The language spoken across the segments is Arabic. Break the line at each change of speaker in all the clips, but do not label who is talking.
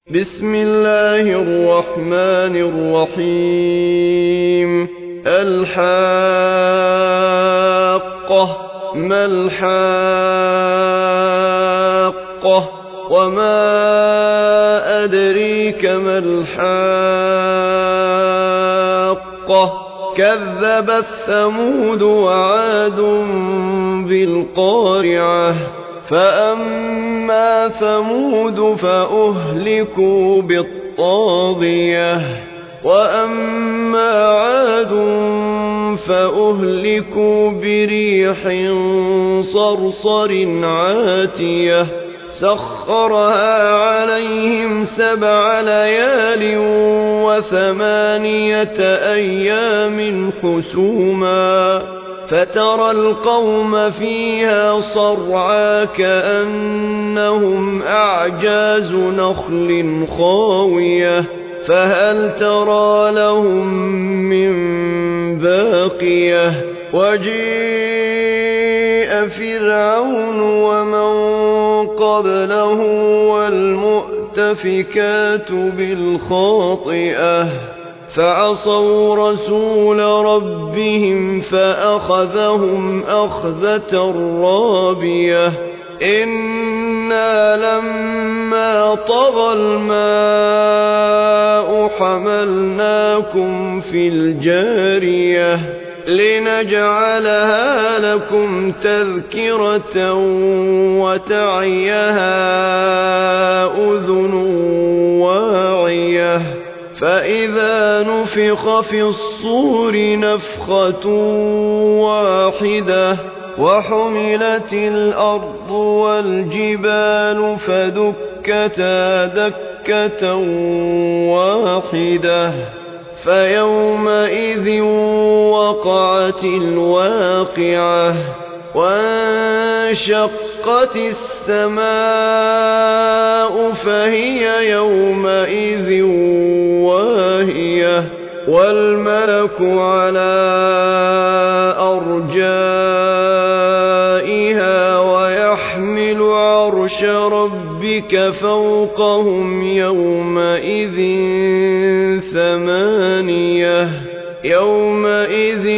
بسم الله الرحمن الرحيم. الحاقة ما الحاقة وما أدريك ما الحاقة كذبت ثمود وعاد بالقارعة فأما ثمود فأهلكوا بالطاغية وأما عاد فأهلكوا بريح صرصر عاتية سخرها عليهم 7 ليال و8 أيام حسوما فترى القوم فيها صرعى كأنهم أعجاز نخل خاوية فهل ترى لهم من باقية وجيء فرعون ومن قبله والمؤتفكات بالخاطئة فعصوا رسول ربهم فأخذهم أخذة رابية إنا لما طغى الماء حملناكم في الجارية لنجعلها لكم تذكرة وتعيها أذن واعية فإذا نفخ في الصور نفخة واحدة وحملت الأرض والجبال فدكتا دكة واحدة فيومئذ وقعت الواقعة وانشقت السماء فهي يومئذ واهية والملك على أرجائها ويحمل عرش ربك فوقهم يومئذ 8 يومئذ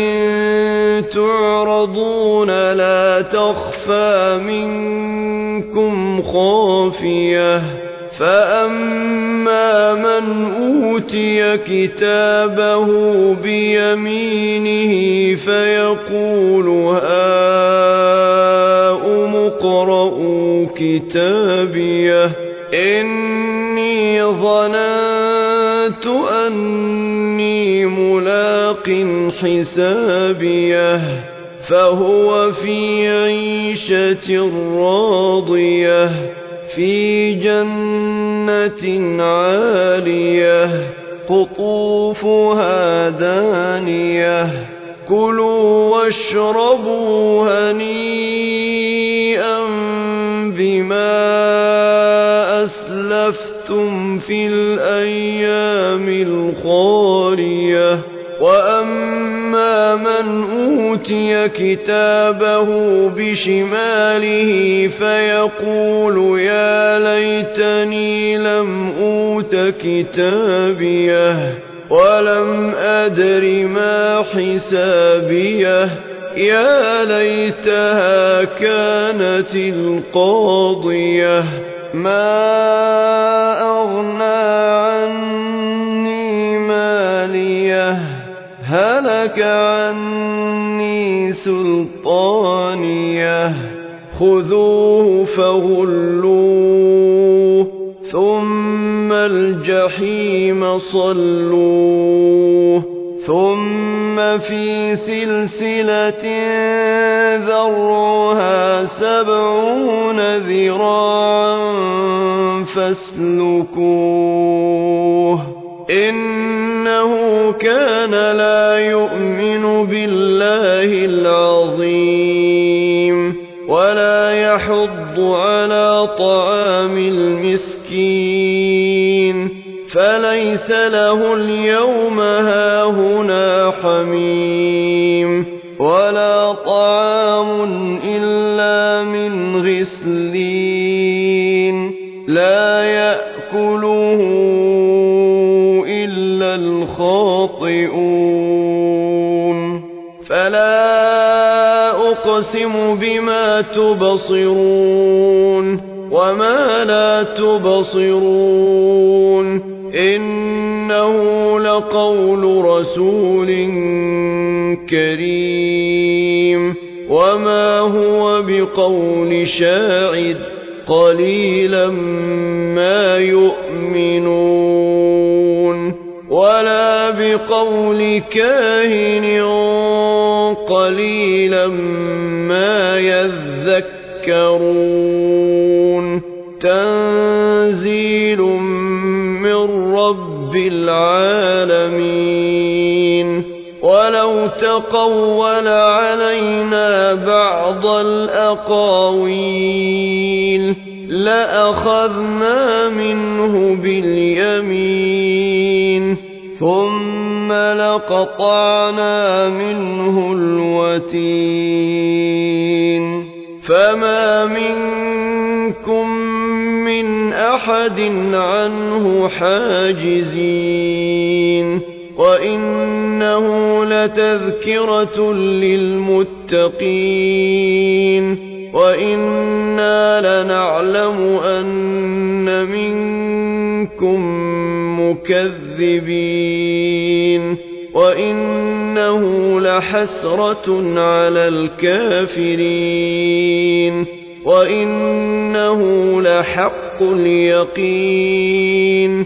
تعرضون لا تخفى منكم خافية فأما من أوتي كتابه بيمينه فيقول هاؤم اقرءوا كتابيه إني ظننت أني ملاق حسابيه فهو في عيشة راضية في جنة عالية قطوفها دانية كلوا واشربوا هنيئا بما أسلفتم في الأيام الخالية وأما من أوتي كتابه بشماله فيقول يا ليتني لم أوت كتابيه ولم أدر ما حسابيه يا ليتها كانت القاضية ما أغنى عني ماليه هلك عني سلطانيه خذوه فغلوه ثم الجحيم صلوه ثم في سلسلة ذرعها 70 ذراعا فاسلكوه إنه كان لا يؤمن بالله العظيم ولا يحض على طعام المسكين فليس له اليوم هاهنا حميم ولا طعام إلا من غسلين لا يأكل إلا الخاطئون فلا أقسم بما تبصرون وما لا تبصرون إنه لقول رسول كريم وما هو بقول شاعر قليلا ما يؤمنون ولا بقول كاهن قليلا ما يذكرون تنزيل من رب العالمين ولو تقول علينا بعض الأقاويل لأخذنا منه باليمين ثم لقطعنا منه الوتين فما منكم من أحد عنه حاجزين وإنه لتذكرة للمتقين وإنا لنعلم أن منكم مكذبين وإنه لحسرة على الكافرين وإنه لحق اليقين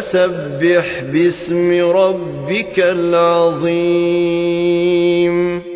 فسبح باسم ربك العظيم